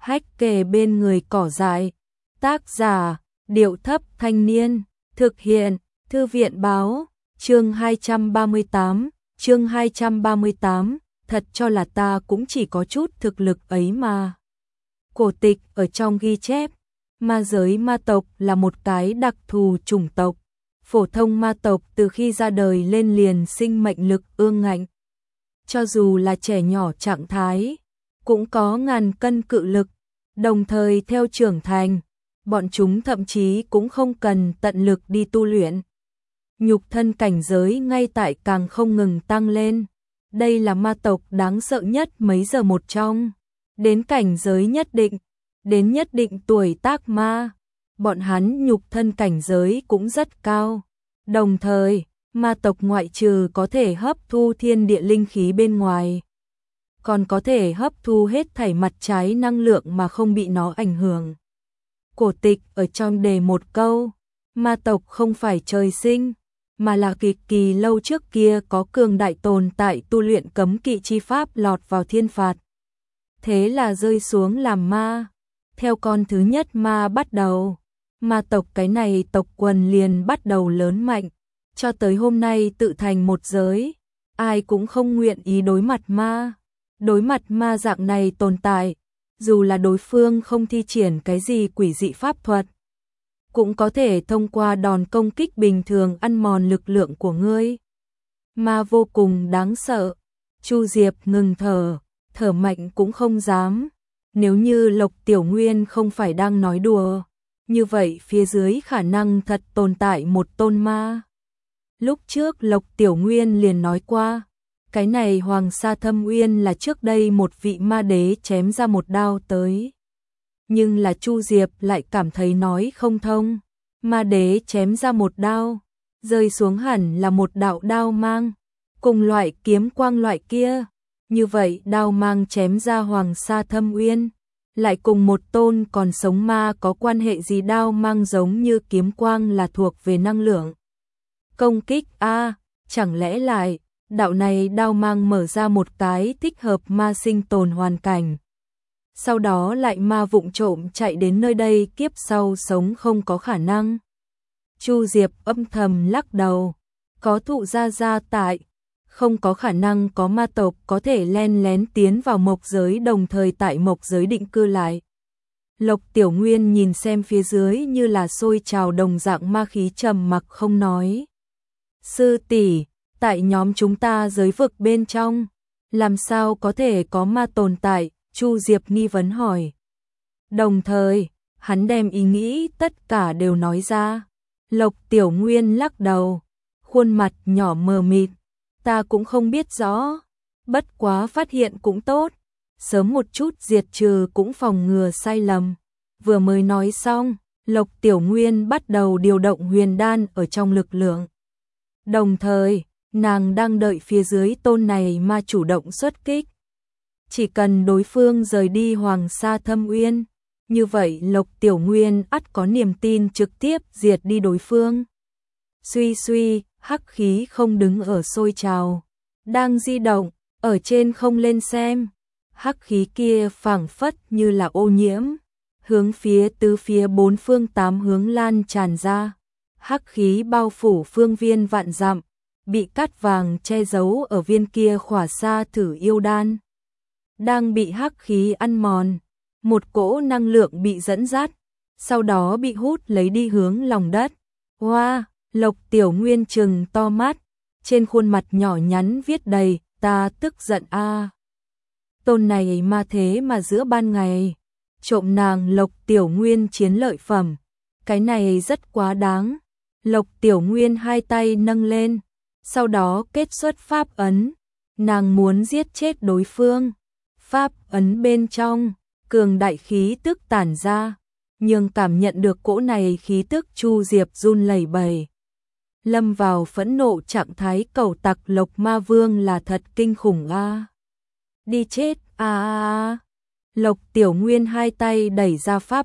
hách kề bên người cỏ dại. Tác giả, Điệu Thấp Thanh Niên, thực hiện, Thư viện Báo, chương 238, thật cho là ta cũng chỉ có chút thực lực ấy mà. Cổ tịch ở trong ghi chép, ma giới ma tộc là một cái đặc thù chủng tộc. Phổ thông ma tộc từ khi ra đời lên liền sinh mệnh lực ương ngạnh. Cho dù là trẻ nhỏ trạng thái, cũng có ngàn cân cự lực, đồng thời theo trưởng thành, bọn chúng thậm chí cũng không cần tận lực đi tu luyện. Nhục thân cảnh giới ngay tại càng không ngừng tăng lên. Đây là ma tộc đáng sợ nhất mấy giờ một trong. Đến cảnh giới nhất định, đến nhất định tuổi tác ma, bọn hắn nhục thân cảnh giới cũng rất cao. Đồng thời, ma tộc ngoại trừ có thể hấp thu thiên địa linh khí bên ngoài, còn có thể hấp thu hết thảy mặt trái năng lượng mà không bị nó ảnh hưởng. Cổ tịch ở trong đề một câu, ma tộc không phải trời sinh, mà là cực kỳ lâu trước kia có cường đại tồn tại tu luyện cấm kỵ chi pháp lọt vào thiên phạt. Thế là rơi xuống làm ma. Theo con thứ nhất ma bắt đầu, ma tộc cái này tộc quần liền bắt đầu lớn mạnh, cho tới hôm nay tự thành một giới, ai cũng không nguyện ý đối mặt ma. Đối mặt ma dạng này tồn tại, dù là đối phương không thi triển cái gì quỷ dị pháp thuật, cũng có thể thông qua đòn công kích bình thường ăn mòn lực lượng của ngươi. Ma vô cùng đáng sợ. Chu Diệp ngừng thở mạnh cũng không dám. Nếu như Lộc Tiểu Nguyên không phải đang nói đùa, như vậy phía dưới khả năng thật tồn tại một tôn ma. Lúc trước Lộc Tiểu Nguyên liền nói qua, cái này Hoàng Sa Thâm Uyên là trước đây một vị ma đế chém ra một đao tới. Nhưng là Chu Diệp lại cảm thấy nói không thông. Ma đế chém ra một đao, rơi xuống hẳn là một đạo đao mang, cùng loại kiếm quang loại kia. Như vậy đao mang chém ra Hoàng Sa Thâm Uyên, lại cùng một tôn còn sống ma có quan hệ gì? Đao mang giống như kiếm quang là thuộc về năng lượng công kích a, chẳng lẽ lại đạo này đao mang mở ra một cái thích hợp ma sinh tồn hoàn cảnh. Sau đó lại ma vụng trộm chạy đến nơi đây, kiếp sau sống không có khả năng. Chu Diệp âm thầm lắc đầu, có thụ gia tại, không có khả năng có ma tộc có thể len lén tiến vào mộc giới đồng thời tại mộc giới định cư lại. Lộc Tiểu Nguyên nhìn xem phía dưới như là sôi trào đồng dạng ma khí trầm mặc không nói. Sư tỷ, tại nhóm chúng ta giới vực bên trong, làm sao có thể có ma tồn tại? Chu Diệp nghi vấn hỏi. Đồng thời, hắn đem ý nghĩ tất cả đều nói ra. Lộc Tiểu Nguyên lắc đầu, khuôn mặt nhỏ mờ mịt. Ta cũng không biết rõ, bất quá phát hiện cũng tốt, sớm một chút diệt trừ cũng phòng ngừa sai lầm. Vừa mới nói xong, Lộc Tiểu Nguyên bắt đầu điều động huyền đan ở trong lực lượng. Đồng thời, nàng đang đợi phía dưới tôn này ma chủ động xuất kích. Chỉ cần đối phương rời đi Hoàng Sa Thâm Uyên, như vậy Lộc Tiểu Nguyên ắt có niềm tin trực tiếp diệt đi đối phương. Suy, hắc khí không đứng ở sôi trào, đang di động, ở trên không lên xem. Hắc khí kia phảng phất như là ô nhiễm, hướng tứ phía bốn phương tám hướng lan tràn ra. Hắc khí bao phủ phương viên vạn dặm, bị cát vàng che giấu ở viên kia khỏa sa thử yêu đan. Đang bị hắc khí ăn mòn, một cỗ năng lượng bị dẫn dắt, sau đó bị hút lấy đi hướng lòng đất. Hoa, Lộc Tiểu Nguyên trừng to mắt, trên khuôn mặt nhỏ nhắn viết đầy, ta tức giận a. Tôn này ma thế mà giữa ban ngày, trộm nàng Lộc Tiểu Nguyên chiến lợi phẩm, cái này rất quá đáng. Lộc Tiểu Nguyên hai tay nâng lên, sau đó kết xuất pháp ấn, nàng muốn giết chết đối phương. Pháp ấn bên trong, cường đại khí tức tản ra, nhưng cảm nhận được cỗ này khí tức Chu Diệp run lẩy bẩy. Lâm vào phẫn nộ trạng thái cẩu tặc Lộc Ma Vương là thật kinh khủng a. Đi chết a. Lộc Tiểu Nguyên hai tay đẩy ra pháp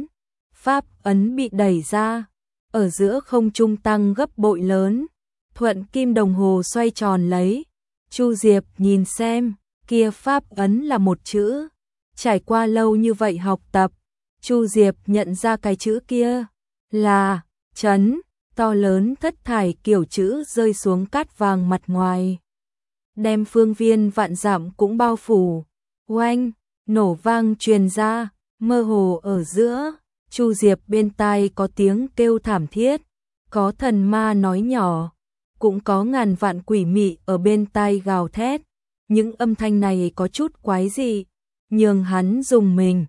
ấn bị đẩy ra, ở giữa không trung tăng gấp bội lớn, thuận kim đồng hồ xoay tròn lấy. Chu Diệp nhìn xem, kia pháp ấn là một chữ, Trải qua lâu như vậy học tập, Chu Diệp nhận ra cái chữ kia là trấn, to lớn thất thải kiểu chữ rơi xuống cát vàng mặt ngoài, đem phương viên vạn dặm cũng bao phủ. Oanh, nổ vang truyền ra, mơ hồ ở giữa, Chu Diệp bên tai có tiếng kêu thảm thiết, có thần ma nói nhỏ, cũng có ngàn vạn quỷ mị ở bên tai gào thét. Những âm thanh này có chút quái dị, nhường hắn dùng mình.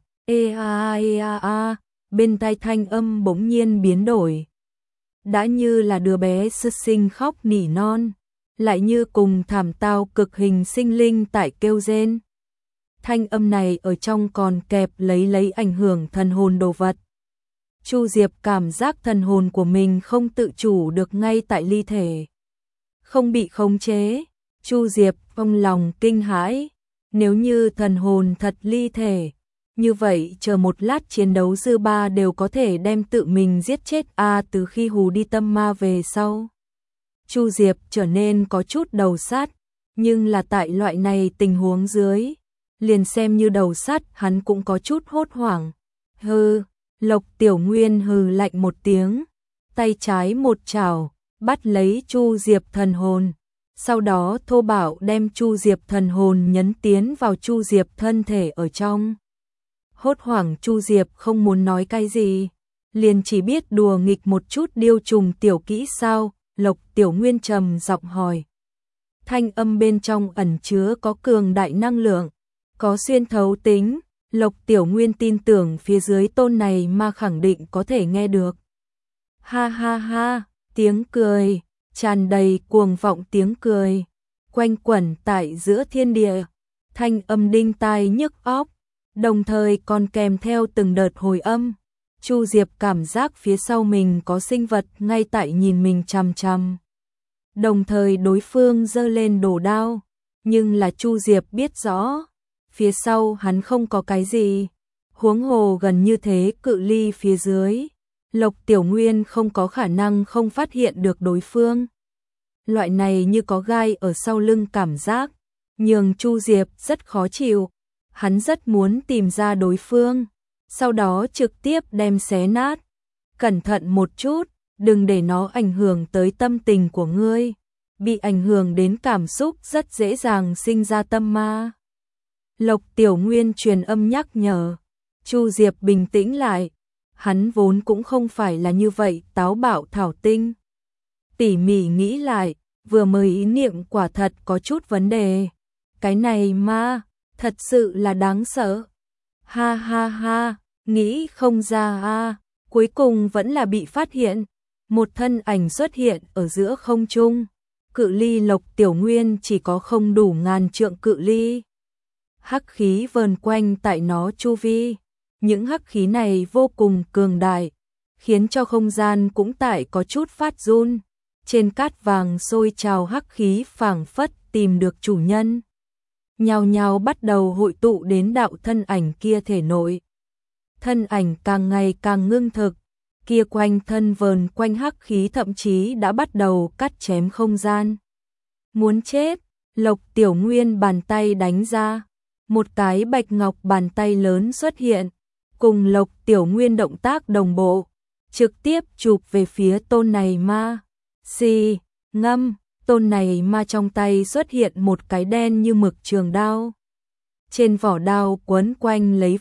Ê a, bên tai thanh âm bỗng nhiên biến đổi. Đã như là đứa bé sơ sinh khóc nỉ non, lại như cùng thảm tao cực hình sinh linh tại kêu rên. Thanh âm này ở trong còn kẹp lấy ảnh hưởng thần hồn đồ vật. Chu Diệp cảm giác thần hồn của mình không tự chủ được ngay tại ly thể, không bị khống chế. Chu Diệp trong lòng kinh hãi, nếu như thần hồn thật ly thể, như vậy chờ một lát chiến đấu dư ba đều có thể đem tự mình giết chết từ khi hù đi tâm ma về sau. Chu Diệp trở nên có chút đầu sát, nhưng là tại loại này tình huống dưới, liền xem như đầu sát hắn cũng có chút hốt hoảng. Hừ, Lộc Tiểu Nguyên hừ lạnh một tiếng, tay trái một chảo, bắt lấy Chu Diệp thần hồn, sau đó thô bạo đem Chu Diệp thần hồn nhấn tiến vào Chu Diệp thân thể ở trong. Hốt hoảng Chu Diệp không muốn nói cái gì, liền chỉ biết đùa nghịch một chút điêu trùng tiểu kỹ sao. Lộc Tiểu Nguyên trầm giọng hỏi. Thanh âm bên trong ẩn chứa có cường đại năng lượng, có xuyên thấu tính. Lộc Tiểu Nguyên tin tưởng phía dưới tôn này ma khẳng định có thể nghe được. Ha ha ha, tiếng cười, tràn đầy cuồng vọng tiếng cười, quanh quẩn tại giữa thiên địa, thanh âm đinh tai nhức óc, đồng thời còn kèm theo từng đợt hồi âm. Chu Diệp cảm giác phía sau mình có sinh vật ngay tại nhìn mình chằm chằm. Đồng thời đối phương giơ lên đồ đao, nhưng là Chu Diệp biết rõ, phía sau hắn không có cái gì, huống hồ gần như thế cự ly phía dưới, Lộc Tiểu Nguyên không có khả năng không phát hiện được đối phương. Loại này như có gai ở sau lưng cảm giác, nhường Chu Diệp rất khó chịu, hắn rất muốn tìm ra đối phương, sau đó trực tiếp đem xé nát. Cẩn thận một chút, đừng để nó ảnh hưởng tới tâm tình của ngươi, bị ảnh hưởng đến cảm xúc rất dễ dàng sinh ra tâm ma. Lộc Tiểu Nguyên truyền âm nhắc nhở. Chu Diệp bình tĩnh lại, hắn vốn cũng không phải là như vậy táo bạo thảo tinh. Tỉ mỉ nghĩ lại, vừa mới ý niệm quả thật có chút vấn đề. Cái này ma, thật sự là đáng sợ. Ha ha ha, nghĩ không ra cuối cùng vẫn là bị phát hiện. Một thân ảnh xuất hiện ở giữa không trung, cự ly Lộc Tiểu Nguyên chỉ có không đủ ngàn trượng cự ly. Hắc khí vờn quanh tại nó chu vi, những hắc khí này vô cùng cường đại, khiến cho không gian cũng tại có chút phát run. Trên cát vàng sôi trào hắc khí phảng phất tìm được chủ nhân, nhao nhao bắt đầu hội tụ đến đạo thân ảnh kia thể nội. Thân ảnh càng ngày càng ngưng thực, kia quanh thân vờn quanh hắc khí thậm chí đã bắt đầu cắt chém không gian. Muốn chết, Lộc Tiểu Nguyên bàn tay đánh ra, một cái bạch ngọc bàn tay lớn xuất hiện, cùng Lộc Tiểu Nguyên động tác đồng bộ, trực tiếp chụp về phía tôn này ma. Xì, ngâm, tôn này ma trong tay xuất hiện một cái đen như mực trường đao. Trên vỏ đao quấn quanh lấy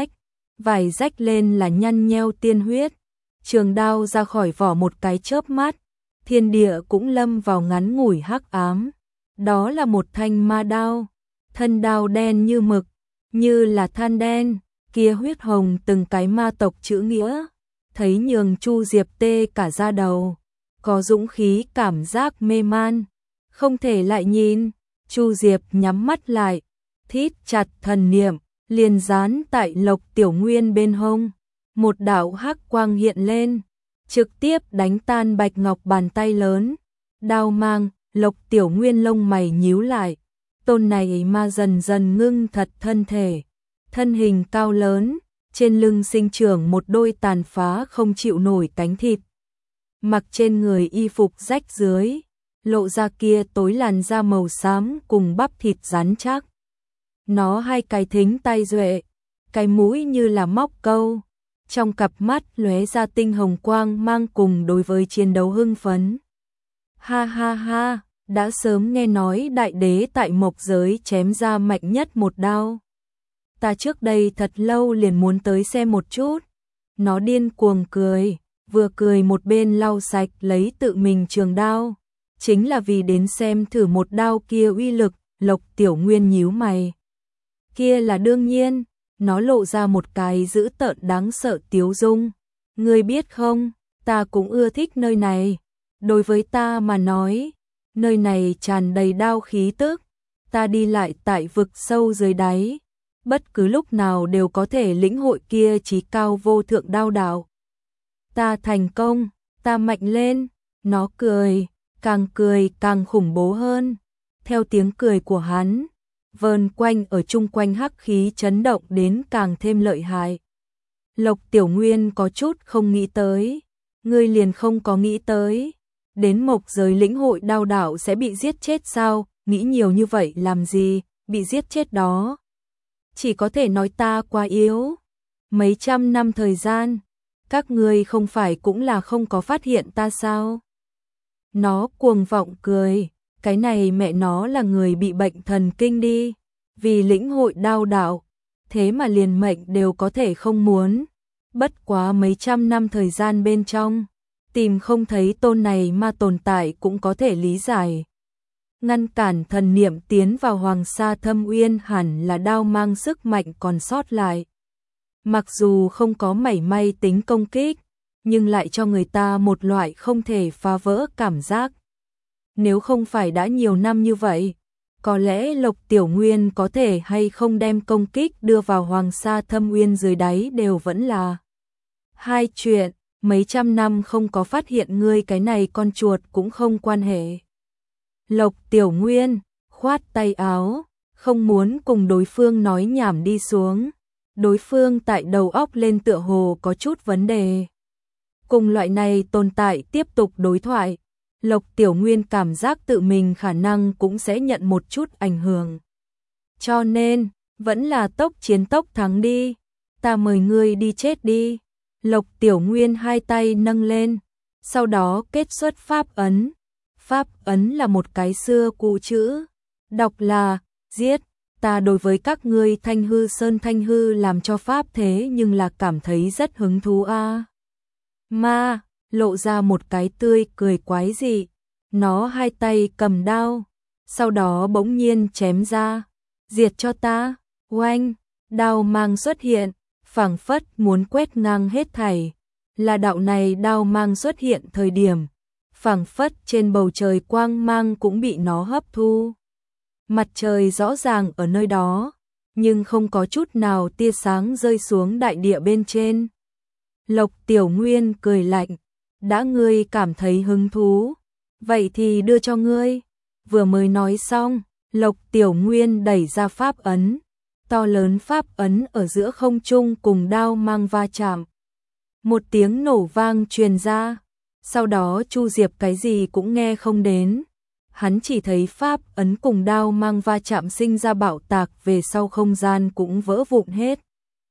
vải rách lên là nhăn nheo tiên huyết. Trường đao ra khỏi vỏ một cái chớp mắt, thiên địa cũng lâm vào ngắn ngủi hắc ám. Đó là một thanh ma đao, thân đao đen như mực, như là than đen, kia huyết hồng từng cái ma tộc chữ nghĩa, thấy nhường Chu Diệp tê cả da đầu, có dũng khí cảm giác mê man, không thể lại nhìn. Chu Diệp nhắm mắt lại, thít chặt thần niệm, liền dán tại Lộc Tiểu Nguyên bên hông. Một đạo hắc quang hiện lên, trực tiếp đánh tan bạch ngọc bàn tay lớn. Đao mang, Lộc Tiểu Nguyên lông mày nhíu lại. Tôn này ma dần dần ngưng thật thân thể, thân hình cao lớn, trên lưng sinh trưởng một đôi tàn phá không chịu nổi cánh thịt. Mặc trên người y phục rách dưới, lộ ra kia tối làn da màu xám cùng bắp thịt rắn chắc. Nó hai cái thính tai duệ, cái mũi như là móc câu, trong cặp mắt lóe ra tinh hồng quang mang cùng đối với chiến đấu hưng phấn. Ha ha ha, đã sớm nghe nói đại đế tại mộc giới chém ra mạnh nhất một đao. Ta trước đây thật lâu liền muốn tới xem một chút. Nó điên cuồng cười, vừa cười một bên lau sạch lấy tự mình trường đao. Chính là vì đến xem thử một đao kia uy lực. Lộc Tiểu Nguyên nhíu mày. Kia là đương nhiên, nó lộ ra một cái dữ tợn đáng sợ tiếu dung. Ngươi biết không, ta cũng ưa thích nơi này. Đối với ta mà nói, nơi này tràn đầy đao khí tức. Ta đi lại tại vực sâu dưới đáy, bất cứ lúc nào đều có thể lĩnh hội kia chí cao vô thượng đao đạo. Ta thành công, ta mạnh lên. Nó cười càng khủng bố hơn. Theo tiếng cười của hắn, vờn quanh ở chung quanh hắc khí chấn động đến càng thêm lợi hại. Lộc Tiểu Nguyên có chút không nghĩ tới, ngươi liền không có nghĩ tới, đến mộc giới lĩnh hội đao đạo sẽ bị giết chết sao? Nghĩ nhiều như vậy làm gì, bị giết chết đó. Chỉ có thể nói ta quá yếu. Mấy trăm năm thời gian, các ngươi không phải cũng là không có phát hiện ta sao? Nó cuồng vọng cười. Cái này mẹ nó là người bị bệnh thần kinh đi, vì lĩnh hội đao đạo, thế mà liền mệnh đều có thể không muốn. Bất quá mấy trăm năm thời gian bên trong, tìm không thấy tôn này mà tồn tại cũng có thể lý giải. Ngăn cản thần niệm tiến vào Hoàng Sa Thâm Uyên hẳn là đao mang sức mạnh còn sót lại. Mặc dù không có mảy may tính công kích, nhưng lại cho người ta một loại không thể phá vỡ cảm giác. Nếu không phải đã nhiều năm như vậy, có lẽ Lộc Tiểu Nguyên có thể hay không đem công kích đưa vào Hoàng Sa Thâm Uyên dưới đáy đều vẫn là hai chuyện. Mấy trăm năm không có phát hiện ngươi cái này con chuột cũng không quan hệ. Lộc Tiểu Nguyên khoát tay áo, không muốn cùng đối phương nói nhảm đi xuống. Đối phương tại đầu óc lên tựa hồ có chút vấn đề. Cùng loại này tồn tại tiếp tục đối thoại, Lộc Tiểu Nguyên cảm giác tự mình khả năng cũng sẽ nhận một chút ảnh hưởng. Cho nên, vẫn là tốc chiến tốc thắng đi. Ta mời ngươi đi chết đi. Lộc Tiểu Nguyên hai tay nâng lên, sau đó kết xuất pháp ấn. Pháp ấn là một cái xưa cụ chữ, đọc là giết. Ta đối với các ngươi Thanh Hư Sơn Thanh Hư làm cho pháp thế nhưng là cảm thấy rất hứng thú a. Ma lộ ra một cái tươi cười quái dị. Nó hai tay cầm đao, sau đó bỗng nhiên chém ra. Diệt cho ta. Oanh, đao mang xuất hiện, phảng phất muốn quét ngang hết thảy. Là đạo này đao mang xuất hiện thời điểm, phảng phất trên bầu trời quang mang cũng bị nó hấp thu. Mặt trời rõ ràng ở nơi đó, nhưng không có chút nào tia sáng rơi xuống đại địa bên trên. Lộc Tiểu Nguyên cười lạnh, đã ngươi cảm thấy hứng thú, vậy thì đưa cho ngươi. Vừa mới nói xong, Lộc Tiểu Nguyên đẩy ra pháp ấn, to lớn pháp ấn ở giữa không trung cùng đao mang va chạm. Một tiếng nổ vang truyền ra, sau đó Chu Diệp cái gì cũng nghe không đến. Hắn chỉ thấy pháp ấn cùng đao mang va chạm sinh ra bạo tạc, về sau không gian cũng vỡ vụn hết.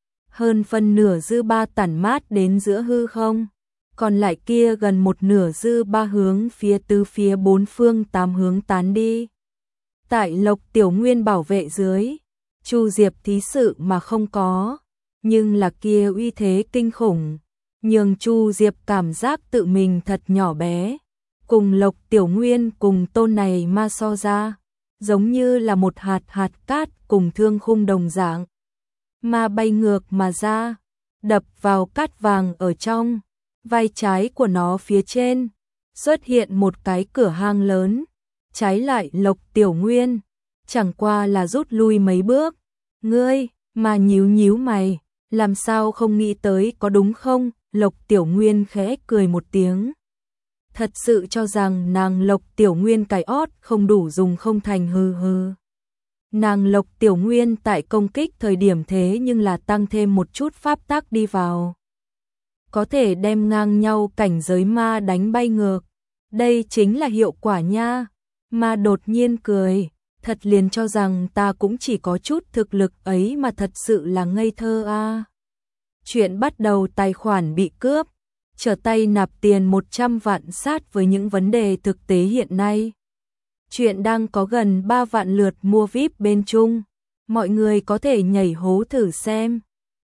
Hơn phân nửa dư ba tản mát đến giữa hư không, còn lại kia gần một nửa dư ba hướng phía tứ phía bốn phương tám hướng tán đi. Tại Lộc Tiểu Nguyên bảo vệ dưới, Chu Diệp thí sự mà không có, nhưng là kia uy thế kinh khủng, nhường Chu Diệp cảm giác tự mình thật nhỏ bé. Cùng Lộc Tiểu Nguyên cùng tôn này ma so ra, giống như là một hạt hạt cát cùng thương khung đồng dạng. Ma bay ngược mà ra, đập vào cát vàng ở trong, vai trái của nó phía trên, xuất hiện một cái cửa hang lớn. Trái lại Lộc Tiểu Nguyên, chẳng qua là rút lui mấy bước. Ngươi, mà nhíu nhíu mày, làm sao không nghĩ tới có đúng không? Lộc Tiểu Nguyên khẽ cười một tiếng. Thật sự cho rằng nàng Lộc Tiểu Nguyên cái ót không đủ dùng không thành hừ hừ. Nàng Lộc Tiểu Nguyên tại công kích thời điểm thế nhưng là tăng thêm một chút pháp tắc đi vào. Có thể đem ngang nhau cảnh giới ma đánh bay ngược. Đây chính là hiệu quả nha. Ma đột nhiên cười, Thật liền cho rằng ta cũng chỉ có chút thực lực ấy mà thật sự là ngây thơ a. Chuyện bắt đầu tài khoản bị cướp, trở tay nạp tiền 100 vạn sát với những vấn đề thực tế hiện nay. Chuyện đang có gần 3 vạn lượt mua VIP bên Trung. Mọi người có thể nhảy hố thử xem.